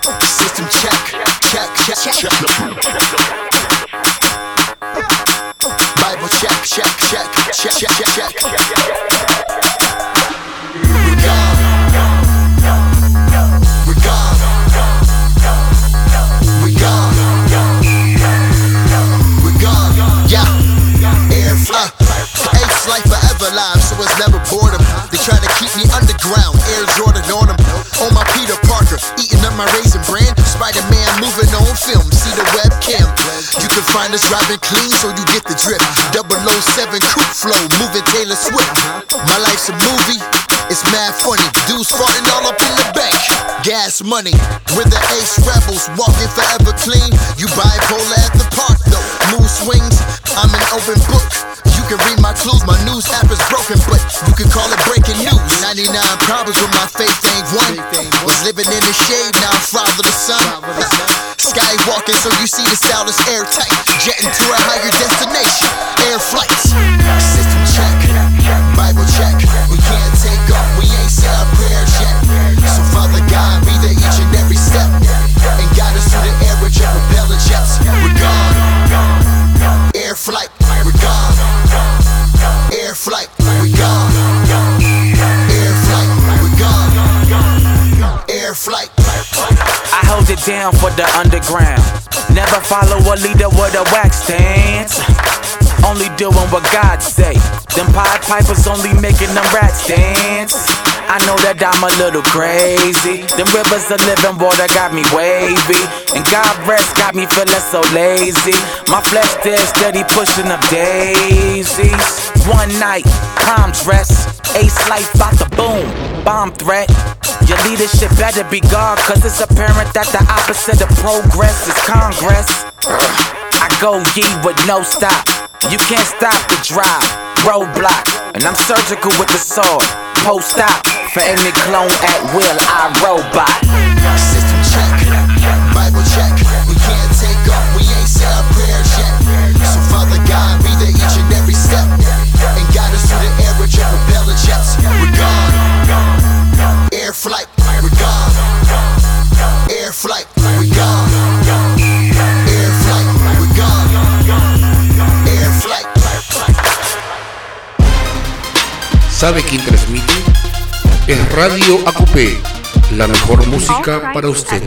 System check. Bible check. We're gone. Yeah. Ace life forever live, so it's never boredom. They try to keep me underground, Air Jordan on them. On my Peter Parker, eating up my Raisin Bran. Spider-Man moving on film, see the webcam. You can find us driving clean, so you get the drip. 007 coupe flow, moving Taylor Swift. My life's a movie, it's mad funny. Dudes farting all up in the bank. Gas money, we're the Ace Rebels, walking forever clean. You bipolar at the park though, mood swings. I'm an open book. You can read my clues, my news app is broken, but you can call it breaking news. 99 problems with my faith ain't one. Was living in the shade, now I'm father the sun. Skywalking, so you see the style is airtight. Jetting to a higher destination, air flights. System check, Bible check. We can't take off, we ain't said our prayers yet. So Father God, be there each and every step, and guide us through the air with your propeller jets. We're gone. Air flight, we're gone. Air flight, we're gone. Air flight, we're gone. Air flight. I hold it down for the underground. Never follow a leader with a wax stance. Only doing what God say. Them Pied Pipers only making them rats dance. I know that I'm a little crazy. Them rivers of living water got me wavy, and God rest got me feeling so lazy. My flesh dead steady pushing up daisies. One night, prom dress, Ace life bout to boom, bomb threat. Your leadership better be God, cause it's apparent that the opposite of progress is Congress. I go ye with no stop. You can't stop the drive, roadblock. And I'm surgical with the sword, post op. For any clone at will, I robot. System check, Bible check. We can't take off, we ain't said our prayers yet. So Father God, be there each and every step, and guide us through the air with your propeller jets. We're gone. Air flight, we're gone. Air flight, we're gone. Air flight, we're gone. Air flight. ¿Sabe quién transmite? Es Radio AQP, la mejor música para usted.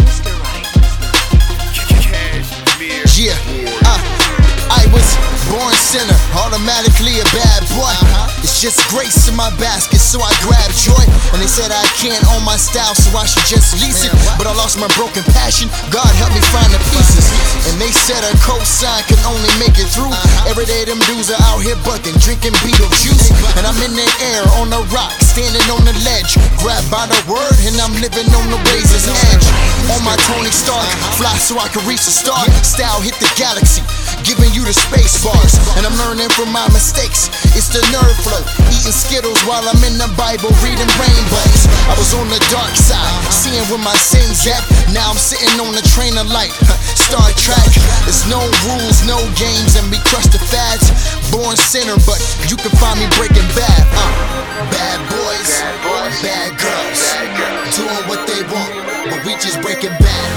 Yeah, I was born sinner, automatically a bad boy. It's just grace in my basket, so I grabbed joy. And they said I can't own my style, so I should just lease it. But I lost my broken passion, God helped me find the pieces. And they said a cosign can only make it through. Every day them dudes are out here bucking, drinking Beetlejuice. And I'm in the air, on the rock, standing on the ledge. Grabbed by the word, and I'm living on the razor's edge. On my Tony Stark, fly so I can reach the start. Style hit the galaxy, giving you the space bars. And I'm learning from my mistakes, it's the nerd flow. Eating Skittles while I'm in the Bible, reading rainbows. I was on the dark side, seeing where my sins at. Now I'm sitting on the train of light, Star Trek. There's no rules, no games, and we crush the fads. Born sinner, but you can find me breaking bad. Bad boys, bad girls, doing what they want, but we just breaking bad.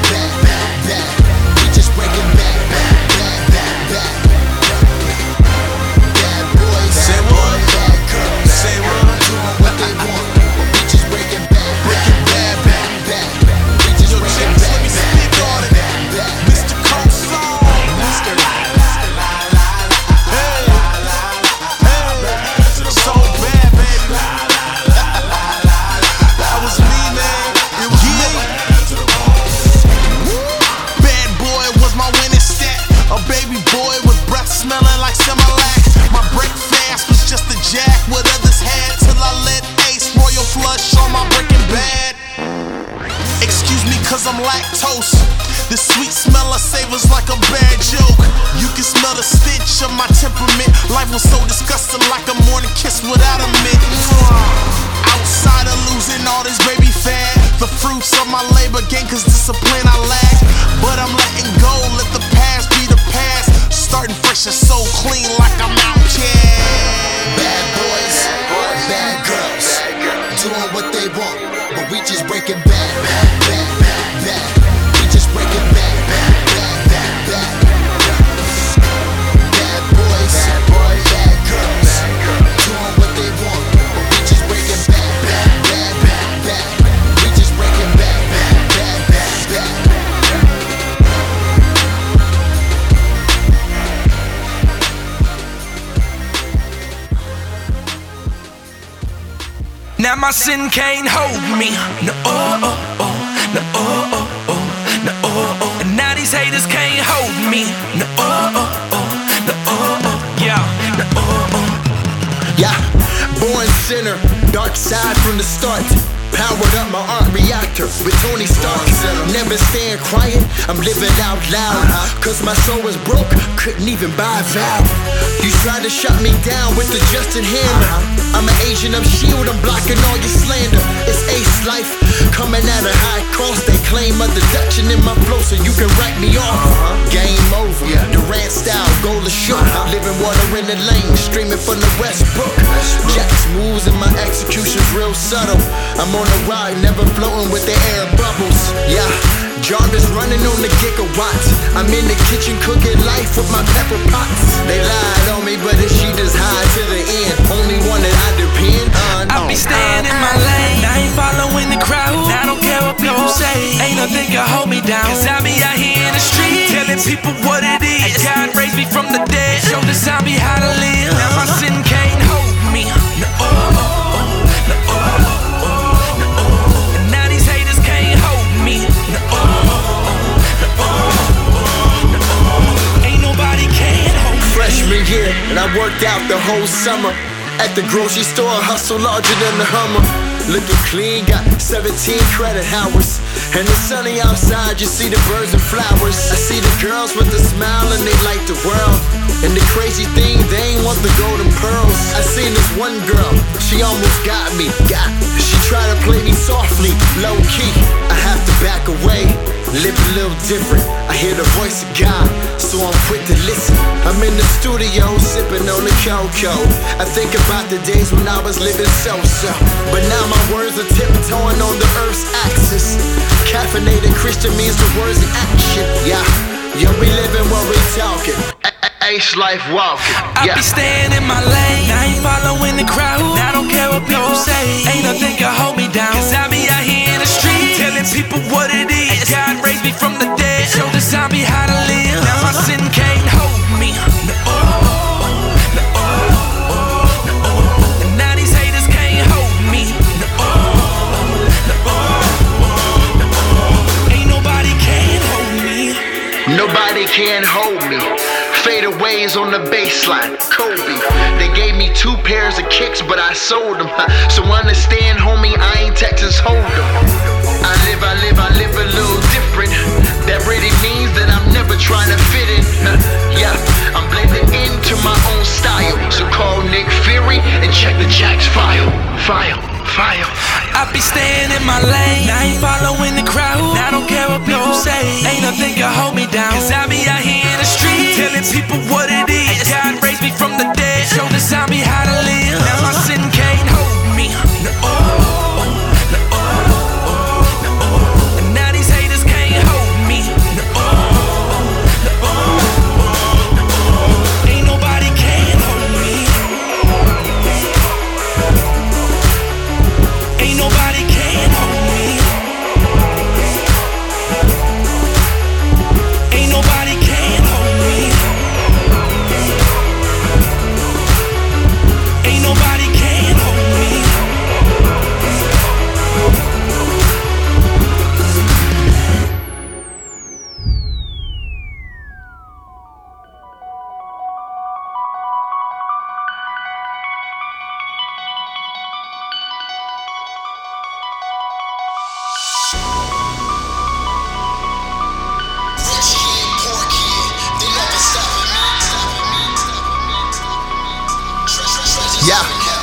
We just breaking bad. Bad boys, bad girls, doing what they want, but we just breaking bad. We just breaking bad. Mr. Coleslaw, so bad, baby. That was me, man. It was me. Bad boy was my winning stat. A baby boy with breath smelling like Similac. My breakfast was just a jack what others had, till I let Ace Royal Flush on my Breaking Bad. Excuse me, cause I'm lactose. The sweet smell of savors like a bad joke. You can smell the stench of my temperament. Life was so disgusting, like a morning kiss without a mint. Outside of losing all this baby fat, the fruits of my labor gain, cause discipline I lack. But I'm letting go, let the past be the past. Starting fresh and so clean like I'm outcast. Bad boys, bad girls, doing what they want, but we just breaking bad. Now my sin can't hold me. No, oh, oh, oh. No, oh, oh, oh. No, oh, oh. And now these haters can't hold me. No, oh, oh, oh. No, oh, oh. Yeah. No, oh, oh. Yeah, born sinner, dark side from the start. Powered up my arc reactor with Tony Stark. Never staying quiet, I'm living out loud. Cause my soul was broke, couldn't even buy a vow. You tried to shut me down with the Justin Hammer. I'm an agent of S.H.I.E.L.D., I'm blocking all your slander. It's Ace Life, coming at a high cost. They claim a deduction in my flow so you can write me off. Game over, Durant style, goal to shoot. Living water in the lane, streaming from the Westbrook. Jack's moves and my execution's real subtle. I'm on a ride, never floating with the air bubbles. Yeah, Jarvis running on the gigawatts. I'm in the kitchen cooking life with my pepper pots. They lied on me, but she just high to the end. Only one that I depend on. I be staying in my lane, I ain't following the crowd. I don't care what people say, ain't nothing can hold me down. Cause I be out here in the street, telling people what it is. God raised me from the dead, showed the zombie how to live. Now my sin can't hold me. No, oh, oh, oh. No, oh, oh, oh. No, oh, oh. And now these haters can't hold me. No, oh, oh, oh. No, oh, oh. No, oh. Ain't nobody can hold me. Freshman year, and I worked out the whole summer. At the grocery store, hustle larger than the Hummer. Looking clean, got 17 credit hours. And it's sunny outside, you see the birds and flowers. I see the girls with the smile and they like the world. And the crazy thing, they ain't want the golden pearls. I seen this one girl, she almost got me. She tried to play me softly, low key. I have to back away, live a little different. I hear the voice of God, so I'm quick to listen. I'm in the studio, sipping on the cocoa. I think about the days when I was living so-so. But now my words are tiptoeing on the earth's axis. Caffeinated Christian means the words in action. Yeah, we living what we talking. Ace life walking. I be staying in my lane, I ain't following the crowd. I don't care what people say, ain't nothing can hold me down. Cause I be out here in the street, telling people what it is. God raised me from the dead, showed the zombie how to live. Now my sin can't hold me. No, oh, oh, no, oh, oh, no, oh. And now these haters can't hold me. No, oh, oh, no, oh, no, oh. Ain't nobody can hold me. Nobody can hold me. Fadeaways on the baseline, Kobe. They gave me 2 pairs of kicks, but I sold them. So understand, homie, I ain't Texas Hold'em. I live a little different. That really means that I'm never trying to fit in. Yeah, I'm blending into my own style. So call Nick Fury and check the Jack's file. I be staying in my lane, I ain't following the crowd. I don't care what people say, ain't nothing can hold me down. Cause I be out here in the street, telling people what it is. God raised me from the dead, showed the zombie how to live. Now my sin can't hold me. No, oh, oh, no, oh, oh, no, oh. And now these haters can't hold me. No, oh, oh, no, oh, no, oh. Ain't nobody can hold me. Ain't nobody can hold me. Ain't nobody can hold me. Ain't nobody can hold me. Rich kid, poor kid, they never stopping me. Yeah.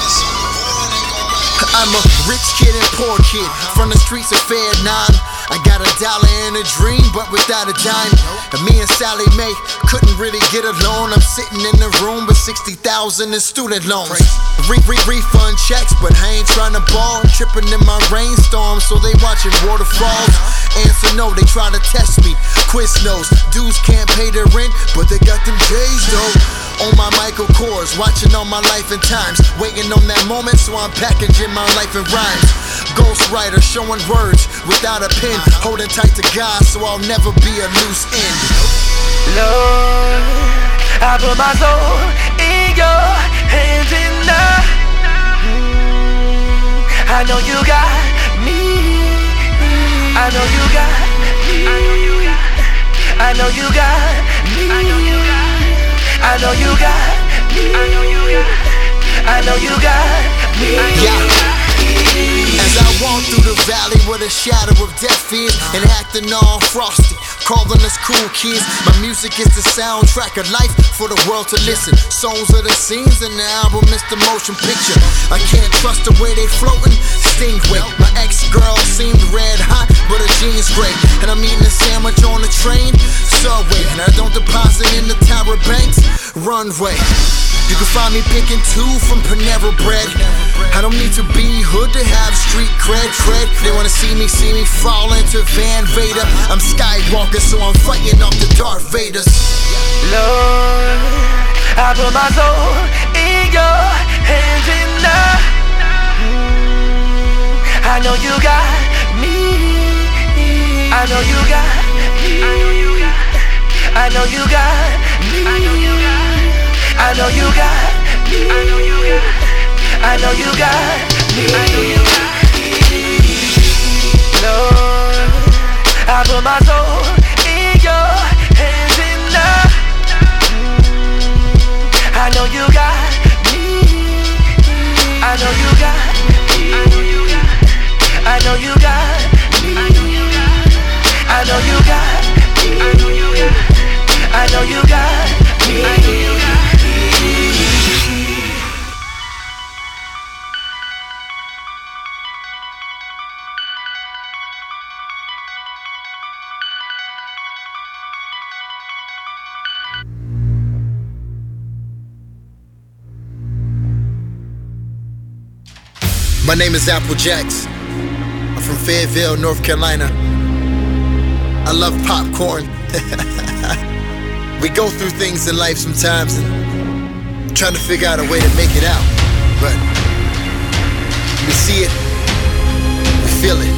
I'm a rich kid and poor kid from the streets of Fair 9. I got $1 and a dream, but without a dime. And me and Sally Mae couldn't really get along. I'm sitting in the room with 60,000 in student loans. Refund checks, but I ain't trying to ball. Tripping in my rainstorm, so they watching waterfalls. Answer no, they try to test me. Quiznos, dudes can't pay their rent, but they got them J's though. On my Michael Kors, watching all my life and times. Waiting on that moment, so I'm packaging my life in rhymes. Ghostwriter showing words without a pen. Holding tight to God, so I'll never be a loose end. Lord, I put my soul in your hands and I know you got me. I know you got me. I know you got me. I know you got me. I know you got me. I know you got me. Yeah. As I walk through the valley where the shadow of death is, and acting all frosty, calling us cool kids. My music is the soundtrack of life for the world to listen. Songs are the scenes and the album is the motion picture. I can't trust the way they floating, Stingray. My ex-girl seemed red hot, but her jeans gray. And I'm eating a sandwich on the train, subway. And I don't deposit in the Tower Banks runway. You can find me picking two from Panera Bread. I don't need to be hood to have street cred. They wanna see me fall into Van Vader. I'm Skywalker, so I'm fighting off the Darth Vaders. Lord, I put my soul in your hands and I know you got me. I know you got me. I know you got me. I know you got me. I know you got me. I know you got me. Lord, I put my soul in your hands and I know you got me. I know you got me. I know you got me. I know you got me. I know you got me. My name is Apple Jacks. I'm from Fayetteville, North Carolina. I love popcorn. We go through things in life sometimes and trying to figure out a way to make it out. But we see it, we feel it.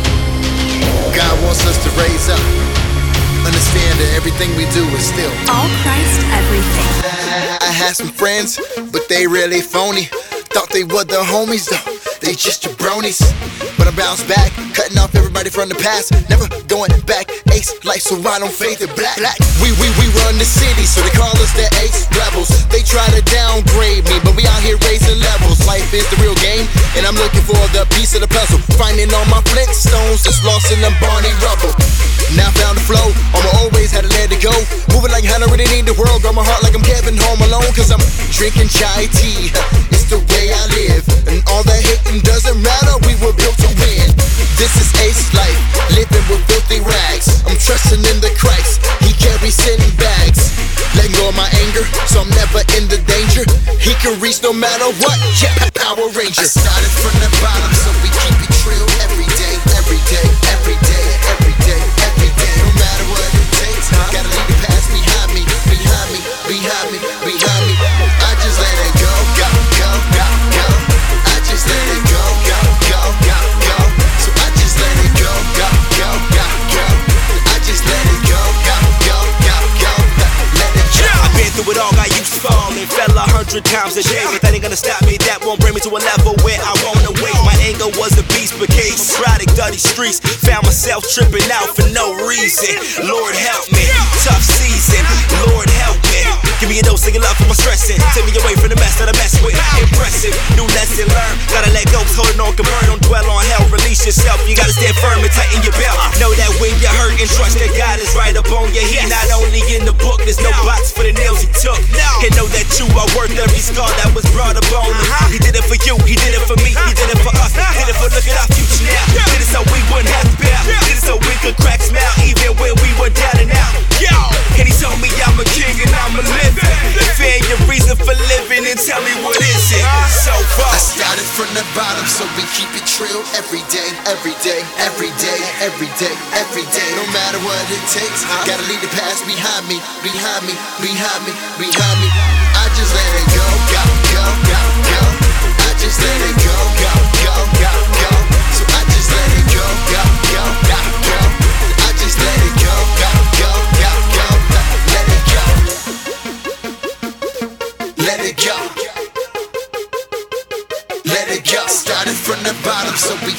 God wants us to raise up. Understand that everything we do is still all Christ everything. I had some friends, but they really phony. Thought they were the homies though, they just jabronis. But I bounced back, cutting off everybody from the past. Never going back, ace life, so I don't fade to black. We run the city, so they call us the ace rebels. They try to downgrade me, but we out here raising levels. Life is the real game, and I'm looking for the piece of the puzzle. Finding all my Flintstones that's lost in the Barney rubble. Now I found the flow, I'ma always had to let it go. Moving like I don't really need the world, got my heart like I'm Kevin Home Alone. Cause I'm drinking chai tea, it's the way I live. And all that hating doesn't matter, we were built to win. This is ace life, living with filthy rags. I'm trusting in the Christ, he carries sin bags. Letting go of my anger, so I'm never in the danger. He can reach no matter what, yeah, Power Ranger. I started from the bottom, so we keep it real every day, every day, every day, every day, every day. No matter what it takes, gotta leave the past behind me, behind me, behind me, behind me. I just let it go, go, go, go, go. I just let it go, go, go, go, go. So I just let it go, go, go, go, go. I just let it go, go, go, go, go. Let it go. I've been through it all, got used to falling, fell 100 times a day. But that ain't gonna stop me, that won't bring me to a level where I wanna wait. My anger was a beast, but case product, dirty streets. Found myself tripping out for no reason. Lord help me, tough season. Lord help me, give me a dose of your love for my stressing. Take me away from the mess that I mess with. Impressive, new lesson learned. Gotta let go, holding on can burn. Don't dwell on hell, release yourself. You gotta stand firm and tighten your belt. Know that when you're hurting, trust that God is right up on your heat. Not only in the book, there's no box for the nails he took. And know that you are worth every scar that was brought up on him. He did it for you, he did it for me, he did it for us. Did it for look at our future now. Did it so we wouldn't have to bow. Did it so we could crack smile even when we were down and out. And he told me I'm a king and I'm a living. Fan your reason for living and tell me what is it so far. I started from the bottom, so we keep it real every day, every day, every day, every day, every day. No matter what it takes, gotta leave the past behind me, behind me, behind me, behind me. I just let it go, go, go, go, go. I just let it go, go, go, go, go. So I just let it go, go, go, go, go. I just let it go, go, go, go, go. Let it go. Let it go. Let it go. Started from the bottom, so we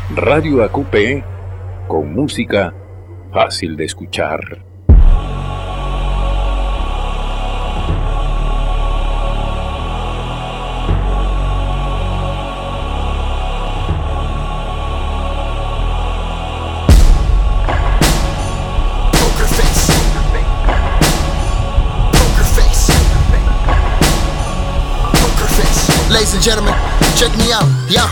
Radio AQP, con música fácil de escuchar. Ladies and gentlemen, check me out, yeah.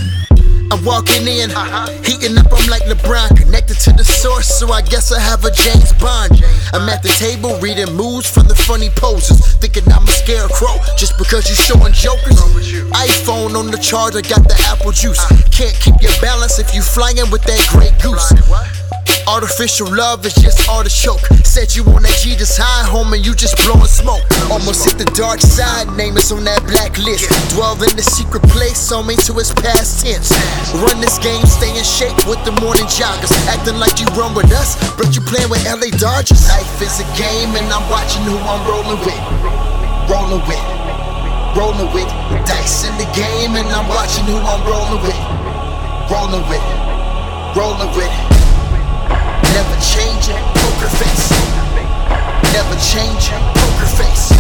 I'm walking in, heating up, I'm like LeBron, connected to the source, so I guess I have a James Bond. I'm at the table, reading moves from the funny poses, thinking I'm a scarecrow, just because you showing jokers. iPhone on the charge, I got the apple juice. Can't keep your balance if you flying with that Grey Goose. Artificial love is just artichoke. Said you on that Jesus high, homie, you just blowing smoke. Almost hit the dark side, name is on that blacklist. Dwell in the secret place, on me to its past tense. Run this game, stay in shape with the morning joggers. Acting like you run with us, but you playing with LA Dodgers. Life is a game and I'm watching who I'm rolling with. Rolling with, rolling with. Dice in the game and I'm watching who I'm rolling with. Rolling with, rolling with. Never changing, poker face. Never changing, poker face.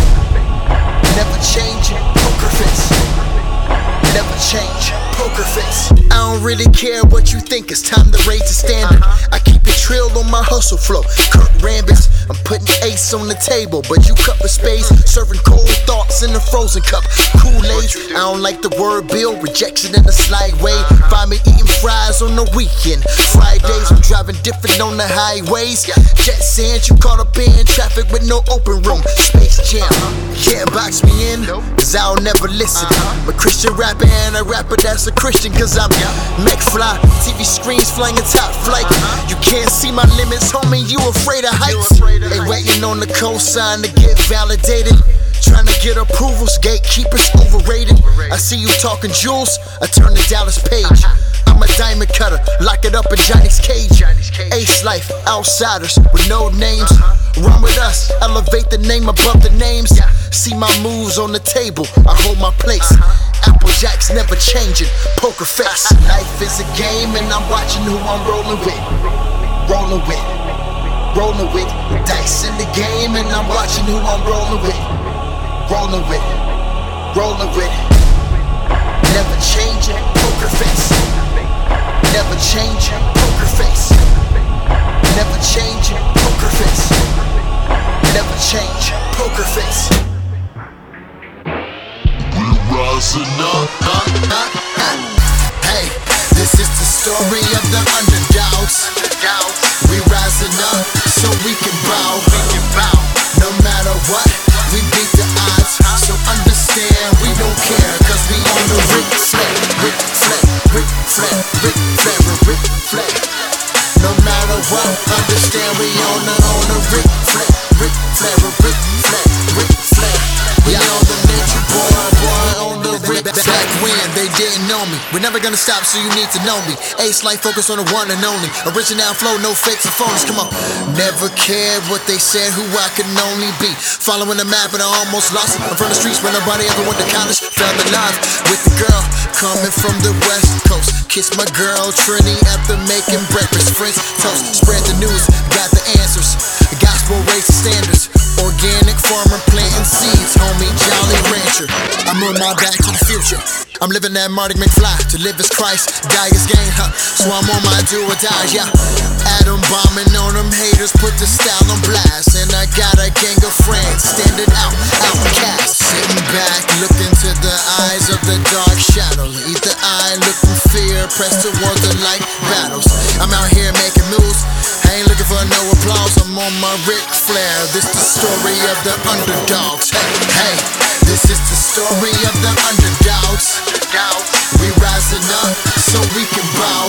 Never changing, poker face. Never change, poker face. I don't really care what you think, it's time to raise the standard. I keep it trill on my hustle flow. Kurt Rambis, I'm putting ace on the table, but you cup of space, serving cold thoughts in a frozen cup. Kool-Aid, I don't like the word bill, rejection in a slight way. Find me eating fries on the weekend. Fridays, I'm driving different on the highways. Jet sands, you caught up in traffic with no open room. Space Jam, can't box me in, cause I'll never listen. I'm a Christian rapper and a rapper that's a Christian, cause I'm McFly, TV screens flying in top flight. You can't see my limits, homie, you afraid of heights. They waiting on the cosign to get validated. Trying to get approvals, gatekeepers overrated. I see you talking jewels, I turn to Dallas Page. I'm a diamond cutter, lock it up in Johnny's cage. Ace life, outsiders with no names. Run with us, elevate the name above the names. See my moves on the table, I hold my place. Applejack's never changing, poker face. Life is a game and I'm watching who I'm rolling with. Rolling with, rolling with. Dice in the game and I'm watching who I'm rolling with. Rolling with, rolling with. Never changing, poker face. Never changing, poker face. Never changing, poker face. Never change, poker face. Rising up. Hey, this is the story of the underdogs. We rising up so we can bow. No matter what, we beat the odds. So understand we don't care, cause we on the Ric Flair. Ric Flair, Ric Flair, Ric Flair, Ric Flair. No matter what, understand we on the Ric Flair. Ric Flair, Ric Flair, Ric Flair. We on the nature boy on the Ric Flair. Back when they didn't know me, we're never gonna stop, so you need to know me. Ace life, focus on the one and only. Original flow, no fakes or phonies, come on. Never cared what they said, who I could only be. Following the map and I almost lost it. I'm from the streets where nobody ever went to college. Fell in love with the girl coming from the west coast. Kiss my girl Trini after making breakfast. Friends toast, spread the news, got the answers. Gospel race standards, organic farmer planting seeds. Homie, Jolly Rancher, I'm on my back to the future. I'm living that Marty McFly, to live is Christ, die is gain, so I'm on my do or die, yeah. Atom bombing on them haters, put the style on blast. And I got a gang of friends, standing out, outcast. Sitting back, look into the eyes of the dark shadow. Either eye, look from fear, press towards the light battles. I'm out here making moves, I ain't looking for no applause. I'm on my Ric Flair, this the story of the underdogs. Hey, this is the story of the underdogs. We rising up so we can bow.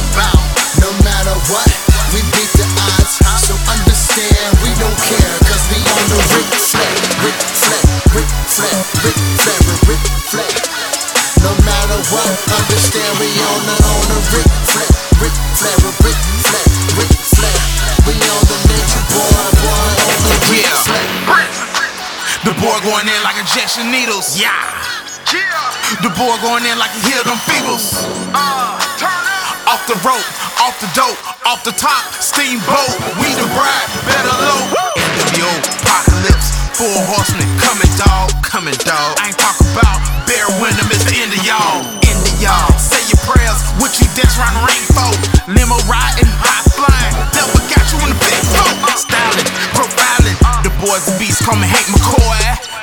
No matter what, we beat the odds. So understand we don't care, cause we on the Ric Flair. Ric Flair, Ric Flair, Ric Flair, Ric Flair. No matter what, understand we on the Ric Flair. Ric Flair, Ric Flair, Ric Flair. We on the nature boy on the Ric Flair. The boy going in like injection needles. Yeah. The boy going in like he hear them feebles. Turn up. Off the rope, off the dope, off the top, steamboat. We the bride, better low. NWO, apocalypse, 4 horsemen, coming dog, coming dog. I ain't talking about Bear Wyndham, it's the end of y'all. End of y'all. Say your prayers, what you dance around the ring for? Limo riding, high flying, devil got you in the big boat. Styling, profiling, the boys and beasts call me Hank McCoy.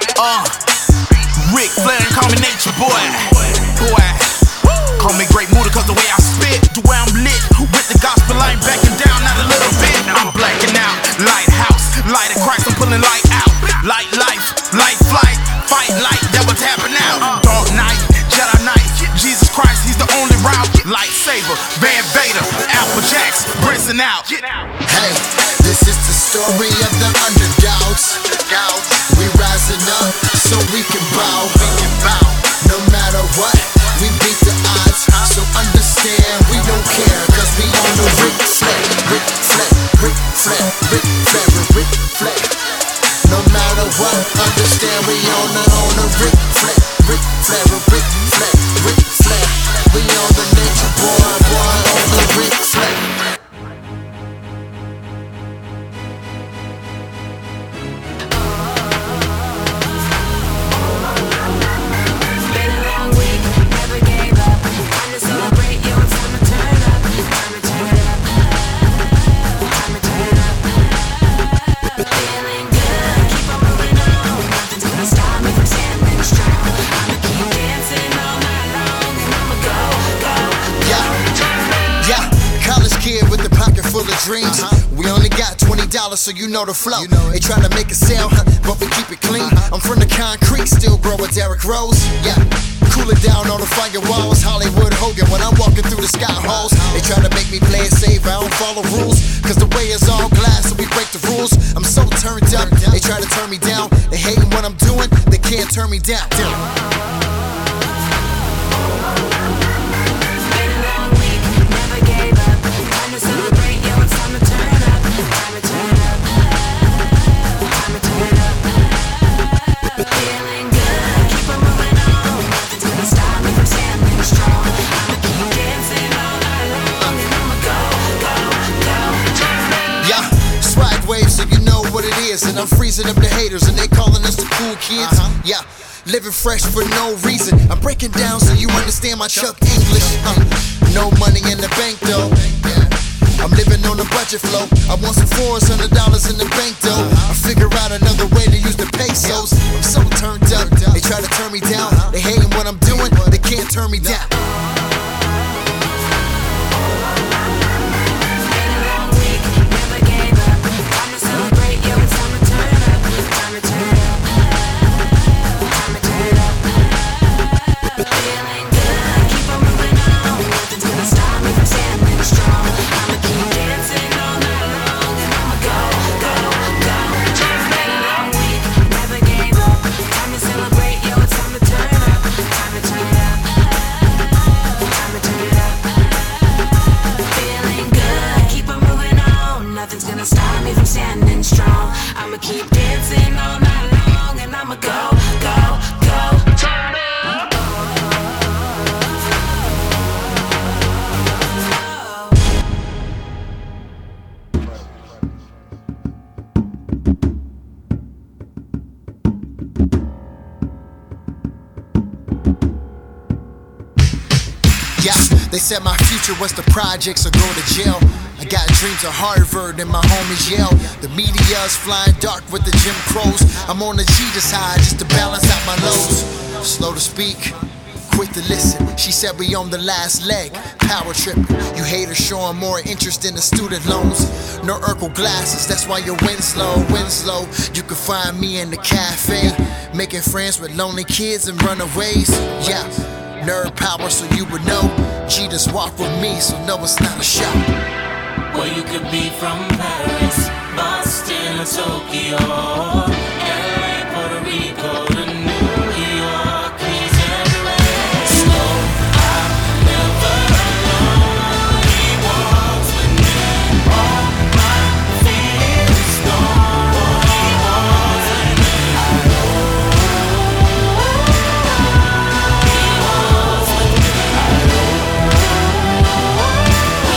Rick Flair and call me Nature Boy. Boy, call me Great Muda cause the way I spit, the way I'm lit. With the gospel I ain't backing down, not a little bit. I'm blacking out, lighthouse, light of Christ, I'm pulling light out. Light life, light flight, fight light, that what's happening now. Dark night, Jedi Knight, Jesus Christ, he's the only route. Lightsaber, Van Vader, Alpha Jacks, Brinson out. Hey, this is the story of the underdogs. We rising up so we can bow. No matter what, we beat the odds. So understand we don't care, cause we on the Ric Flair. Ric Flair, Ric Flair, Ric Flair, Ric Flair. No matter what, understand we on the Ric Flair. Ric Flair, Ric Flair, Ric Flair. We on the Nature Boy, on the Ric Flair. Dreams. We only got $20, so you know the flow. They try to make it sell, but we keep it clean. I'm from the concrete, still grow with Derrick Rose. Yeah, cool it down on the firewalls. Hollywood Hogan when I'm walking through the sky halls. They try to make me play it safe, I don't follow rules. Cause the way is all glass, so we break the rules. I'm so turned up, they try to turn me down. They hating what I'm doing, they can't turn me down. And I'm freezing up the haters and they calling us the cool kids. Yeah, living fresh for no reason. I'm breaking down so you understand my Chuck English. No money in the bank though. I'm living on a budget flow. I want some $400 in the bank though. I figure out another way to use the pesos. I'm so turned up, they try to turn me down. They hating what I'm doing, they can't turn me down. They said my future was the projects or go to jail. I got dreams of Harvard and my homies Yale. The media's flying dark with the Jim Crows. I'm on the cheetah side just to balance out my lows. Slow to speak, quick to listen. She said we on the last leg, power tripping. You haters showing more interest in the student loans. No Urkel glasses, that's why you win slow, win slow. You can find me in the cafe, making friends with lonely kids and runaways. Yeah, nerd power so you would know. Jesus walk with me, so no, it's not a shout. Well, you could be from Paris, Boston, or Tokyo, LA, Puerto Rico, to New York. He's everywhere. So I'm never alone. He walks with me. All my fears gone. He walks with me. I know. He walks with me. I know.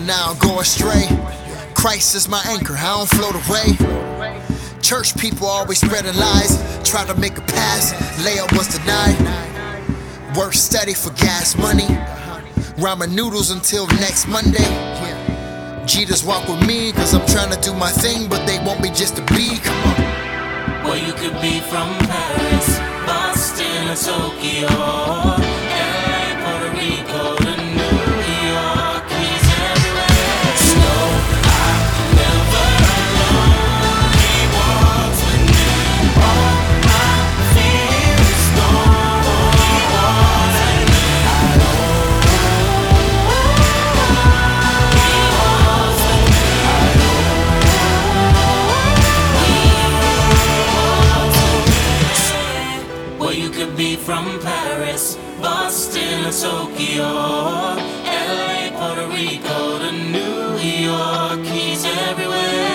and I don't go astray. Christ is my anchor, I don't float away. Church people always spreading lies, try to make a pass, layup was denied. Work steady for gas money, ramen noodles until next Monday. Jesus walk with me, cause I'm trying to do my thing, but they want me just to be, come on. Well, you could be from Paris, Boston, or Tokyo, LA, Puerto Rico, to New York. He's everywhere. No, I'm never alone. He walks with me. All my fears gone. He walks with me. Well, you could be from Paris, Boston, or Tokyo, LA, Puerto Rico, to New York. He's everywhere.